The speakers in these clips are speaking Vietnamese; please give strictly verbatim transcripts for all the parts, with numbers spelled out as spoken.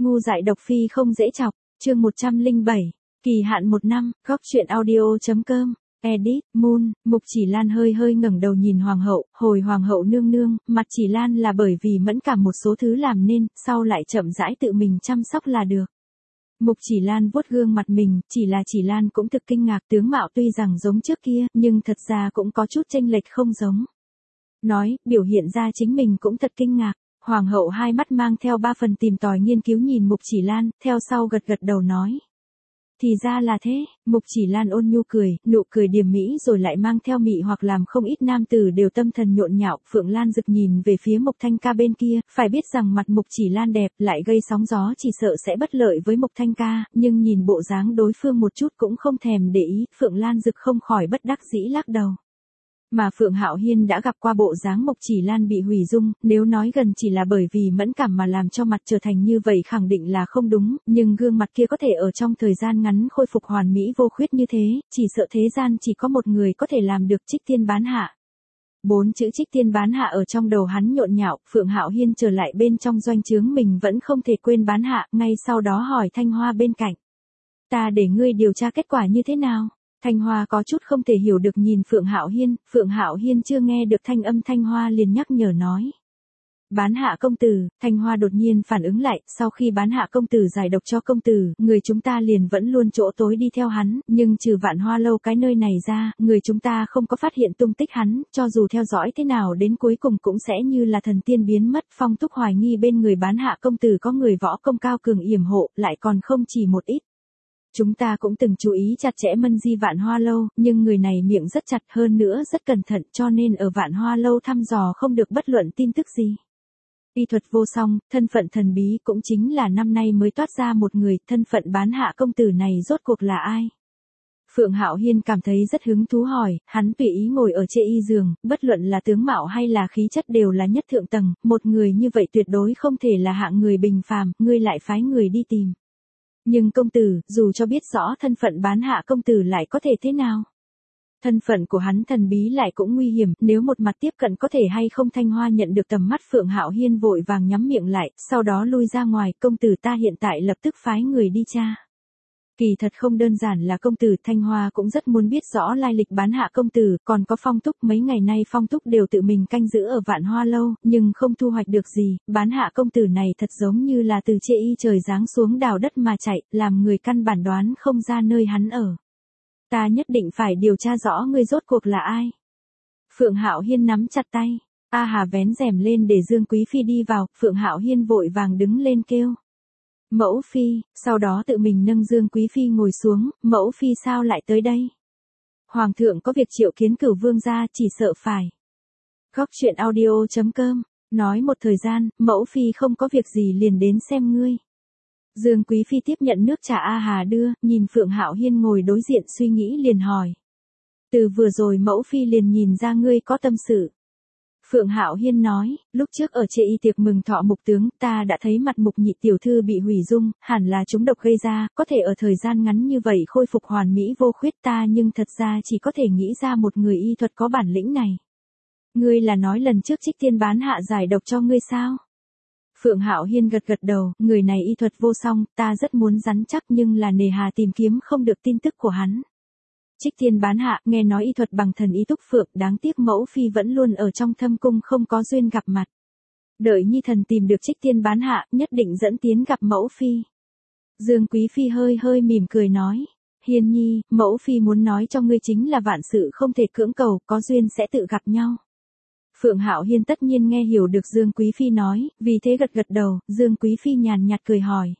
Ngu dại độc phi không dễ chọc, chương một trăm lẻ bảy, kỳ hạn một năm, góc truyện audio.com, edit, Moon, Mục Chỉ Lan hơi hơi ngẩng đầu nhìn hoàng hậu, hồi hoàng hậu nương nương, mặt Chỉ Lan là bởi vì mẫn cảm một số thứ làm nên, sau lại chậm rãi tự mình chăm sóc là được. Mục Chỉ Lan vuốt gương mặt mình, chỉ là Chỉ Lan cũng thực kinh ngạc, tướng mạo tuy rằng giống trước kia, nhưng thật ra cũng có chút chênh lệch không giống. Nói, biểu hiện ra chính mình cũng thật kinh ngạc. Hoàng hậu hai mắt mang theo ba phần tìm tòi nghiên cứu nhìn Mục Chỉ Lan, theo sau gật gật đầu nói. Thì ra là thế, Mục Chỉ Lan ôn nhu cười, nụ cười điềm mỹ rồi lại mang theo mị hoặc làm không ít nam tử đều tâm thần nhộn nhạo. Phượng Lan rực nhìn về phía Mục Thanh Ca bên kia, phải biết rằng mặt Mục Chỉ Lan đẹp lại gây sóng gió chỉ sợ sẽ bất lợi với Mục Thanh Ca, nhưng nhìn bộ dáng đối phương một chút cũng không thèm để ý, Phượng Lan rực không khỏi bất đắc dĩ lắc đầu. Mà Phượng Hạo Hiên đã gặp qua bộ dáng Mục Chỉ Lan bị hủy dung, nếu nói gần chỉ là bởi vì mẫn cảm mà làm cho mặt trở thành như vậy khẳng định là không đúng, nhưng gương mặt kia có thể ở trong thời gian ngắn khôi phục hoàn mỹ vô khuyết như thế, chỉ sợ thế gian chỉ có một người có thể làm được. Trích Tiên bán hạ. Bốn chữ Trích Tiên bán hạ ở trong đầu hắn nhộn nhạo, Phượng Hạo Hiên trở lại bên trong doanh trướng mình vẫn không thể quên bán hạ, ngay sau đó hỏi Thanh Hoa bên cạnh. Ta để ngươi điều tra kết quả như thế nào? Thanh Hoa có chút không thể hiểu được nhìn Phượng Hạo Hiên, Phượng Hạo Hiên chưa nghe được thanh âm Thanh Hoa liền nhắc nhở nói. Bán hạ công tử, Thanh Hoa đột nhiên phản ứng lại, sau khi bán hạ công tử giải độc cho công tử, người chúng ta liền vẫn luôn chỗ tối đi theo hắn, nhưng trừ Vạn Hoa lâu cái nơi này ra, người chúng ta không có phát hiện tung tích hắn, cho dù theo dõi thế nào đến cuối cùng cũng sẽ như là thần tiên biến mất. Phong Túc hoài nghi bên người bán hạ công tử có người võ công cao cường yểm hộ, lại còn không chỉ một ít. Chúng ta cũng từng chú ý chặt chẽ Mân Di Vạn Hoa lâu, nhưng người này miệng rất chặt hơn nữa rất cẩn thận cho nên ở Vạn Hoa lâu thăm dò không được bất luận tin tức gì. Y thuật vô song, thân phận thần bí cũng chính là năm nay mới toát ra một người, thân phận bán hạ công tử này rốt cuộc là ai? Phượng Hạo Hiên cảm thấy rất hứng thú hỏi, hắn tùy ý ngồi ở trên y giường, bất luận là tướng mạo hay là khí chất đều là nhất thượng tầng, một người như vậy tuyệt đối không thể là hạng người bình phàm, ngươi lại phái người đi tìm. Nhưng công tử, dù cho biết rõ thân phận bán hạ công tử lại có thể thế nào? Thân phận của hắn thần bí lại cũng nguy hiểm, nếu một mặt tiếp cận có thể hay không. Thanh Hoa nhận được tầm mắt Phượng Hạo Hiên vội vàng nhắm miệng lại, sau đó lui ra ngoài, công tử ta hiện tại lập tức phái người đi tra. Kỳ thật không đơn giản là công tử, Thanh Hoa cũng rất muốn biết rõ lai lịch bán hạ công tử, còn có Phong Túc, mấy ngày nay Phong Túc đều tự mình canh giữ ở Vạn Hoa lâu, nhưng không thu hoạch được gì, bán hạ công tử này thật giống như là từ trên y trời giáng xuống đào đất mà chạy, làm người căn bản đoán không ra nơi hắn ở. Ta nhất định phải điều tra rõ ngươi rốt cuộc là ai. Phượng Hạo Hiên nắm chặt tay, A Hà vén rèm lên để Dương Quý Phi đi vào, Phượng Hạo Hiên vội vàng đứng lên kêu. Mẫu Phi, sau đó tự mình nâng Dương Quý Phi ngồi xuống, Mẫu Phi sao lại tới đây? Hoàng thượng có việc triệu kiến Cửu Vương gia, chỉ sợ phải. Góc truyện audio.com, nói một thời gian, Mẫu Phi không có việc gì liền đến xem ngươi. Dương Quý Phi tiếp nhận nước trà A Hà đưa, nhìn Phượng Hạo Hiên ngồi đối diện suy nghĩ liền hỏi. Từ vừa rồi Mẫu Phi liền nhìn ra ngươi có tâm sự. Phượng Hạo Hiên nói, lúc trước ở trệ y tiệc mừng thọ Mục tướng, ta đã thấy mặt Mục nhị tiểu thư bị hủy dung, hẳn là chúng độc gây ra, có thể ở thời gian ngắn như vậy khôi phục hoàn mỹ vô khuyết ta, nhưng thật ra chỉ có thể nghĩ ra một người y thuật có bản lĩnh này. Ngươi là nói lần trước Trích Tiên bán hạ giải độc cho ngươi sao? Phượng Hạo Hiên gật gật đầu, người này y thuật vô song, ta rất muốn rắn chắc nhưng là nề hà tìm kiếm không được tin tức của hắn. Trích Tiên bán hạ, nghe nói y thuật bằng thần y túc phượng, đáng tiếc Mẫu Phi vẫn luôn ở trong thâm cung không có duyên gặp mặt. Đợi nhi thần tìm được Trích Tiên bán hạ, nhất định dẫn tiến gặp Mẫu Phi. Dương Quý Phi hơi hơi mỉm cười nói, Hiên nhi, Mẫu Phi muốn nói cho ngươi chính là vạn sự không thể cưỡng cầu, có duyên sẽ tự gặp nhau. Phượng Hạo Hiên tất nhiên nghe hiểu được Dương Quý Phi nói, vì thế gật gật đầu, Dương Quý Phi nhàn nhạt cười hỏi.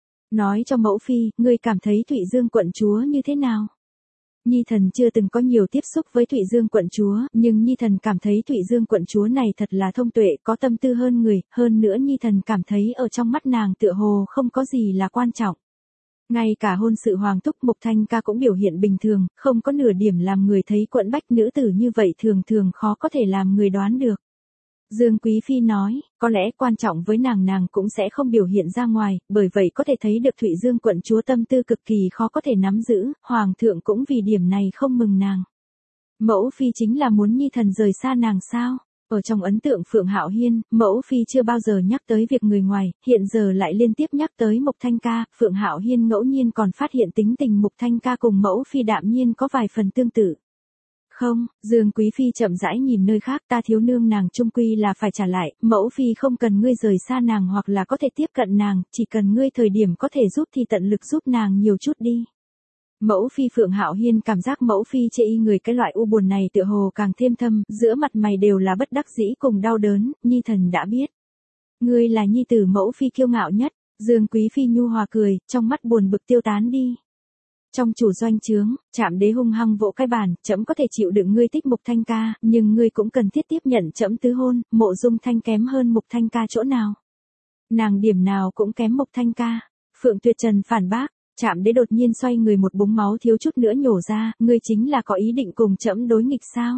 Nói cho Mẫu Phi, ngươi cảm thấy Thụy Dương quận chúa như thế nào? Nhi thần chưa từng có nhiều tiếp xúc với Thụy Dương quận chúa, nhưng Nhi thần cảm thấy Thụy Dương quận chúa này thật là thông tuệ, có tâm tư hơn người, hơn nữa Nhi thần cảm thấy ở trong mắt nàng tựa hồ không có gì là quan trọng. Ngay cả hôn sự Hoàng Túc Mục Thanh Ca cũng biểu hiện bình thường, không có nửa điểm làm người thấy quẫn bách, nữ tử như vậy thường thường khó có thể làm người đoán được. Dương Quý Phi nói, có lẽ quan trọng với nàng nàng cũng sẽ không biểu hiện ra ngoài, bởi vậy có thể thấy được Thụy Dương quận chúa tâm tư cực kỳ khó có thể nắm giữ, Hoàng thượng cũng vì điểm này không mừng nàng. Mẫu Phi chính là muốn Nhi thần rời xa nàng sao? Ở trong ấn tượng Phượng Hạo Hiên, mẫu phi chưa bao giờ nhắc tới việc người ngoài, hiện giờ lại liên tiếp nhắc tới Mục Thanh Ca, Phượng Hạo Hiên ngẫu nhiên còn phát hiện tính tình Mục Thanh Ca cùng mẫu phi đạm nhiên có vài phần tương tự. Không, Dương Quý Phi chậm rãi nhìn nơi khác, ta thiếu nương nàng chung quy là phải trả lại, mẫu phi không cần ngươi rời xa nàng hoặc là có thể tiếp cận nàng, chỉ cần ngươi thời điểm có thể giúp thì tận lực giúp nàng nhiều chút đi. Mẫu phi Phượng Hạo Hiên cảm giác mẫu phi chê y người cái loại u buồn này tựa hồ càng thêm thâm, giữa mặt mày đều là bất đắc dĩ cùng đau đớn, nhi thần đã biết. Ngươi là nhi tử mẫu phi kiêu ngạo nhất, Dương Quý Phi nhu hòa cười, trong mắt buồn bực tiêu tán đi. Trong chủ doanh trướng, Trạm Đế hung hăng vỗ cái bàn, trẫm có thể chịu đựng ngươi thích Mục Thanh Ca, nhưng ngươi cũng cần thiết tiếp nhận trẫm tứ hôn, Mộ Dung Thanh kém hơn Mục Thanh Ca chỗ nào? Nàng điểm nào cũng kém Mục Thanh Ca. Phượng Tuyệt Trần phản bác, Trạm Đế đột nhiên xoay người một búng máu thiếu chút nữa nhổ ra, ngươi chính là có ý định cùng trẫm đối nghịch sao?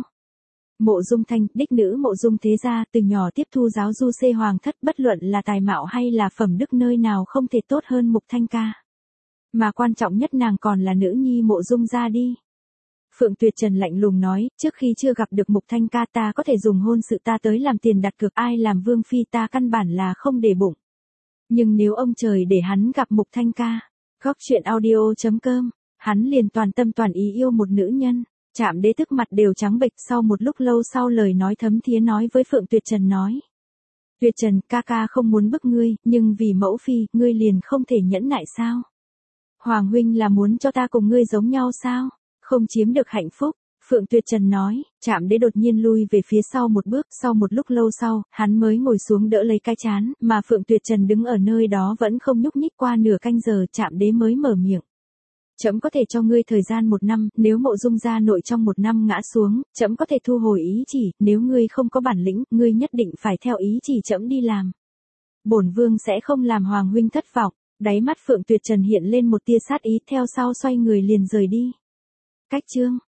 Mộ Dung Thanh, đích nữ Mộ Dung thế gia, từ nhỏ tiếp thu giáo du xê hoàng thất, bất luận là tài mạo hay là phẩm đức nơi nào không thể tốt hơn Mục Thanh Ca. Mà quan trọng nhất nàng còn là nữ nhi Mộ Dung gia đi. Phượng Tuyệt Trần lạnh lùng nói, trước khi chưa gặp được Mục Thanh Ca ta có thể dùng hôn sự ta tới làm tiền đặt cược, ai làm vương phi ta căn bản là không để bụng. Nhưng nếu ông trời để hắn gặp Mục Thanh Ca, Góc truyện audio chấm com, hắn liền toàn tâm toàn ý yêu một nữ nhân. Trạm Đế tức mặt đều trắng bệch, sau một lúc lâu sau lời nói thấm thía nói với Phượng Tuyệt Trần nói. Tuyệt Trần, ca ca không muốn bức ngươi, nhưng vì mẫu phi, ngươi liền không thể nhẫn nại sao? Hoàng huynh là muốn cho ta cùng ngươi giống nhau sao? Không chiếm được hạnh phúc. Phượng Tuyệt Trần nói, Trạm Đế đột nhiên lui về phía sau một bước, sau một lúc lâu sau, hắn mới ngồi xuống đỡ lấy cái chán, mà Phượng Tuyệt Trần đứng ở nơi đó vẫn không nhúc nhích qua nửa canh giờ, Trạm Đế mới mở miệng. Trẫm có thể cho ngươi thời gian một năm, nếu Mộ Dung gia nội trong một năm ngã xuống, trẫm có thể thu hồi ý chỉ, nếu ngươi không có bản lĩnh, ngươi nhất định phải theo ý chỉ trẫm đi làm. Bổn vương sẽ không làm Hoàng huynh thất vọng. Đáy mắt Phượng Tuyệt Trần hiện lên một tia sát ý, theo sau xoay người liền rời đi. Cách chương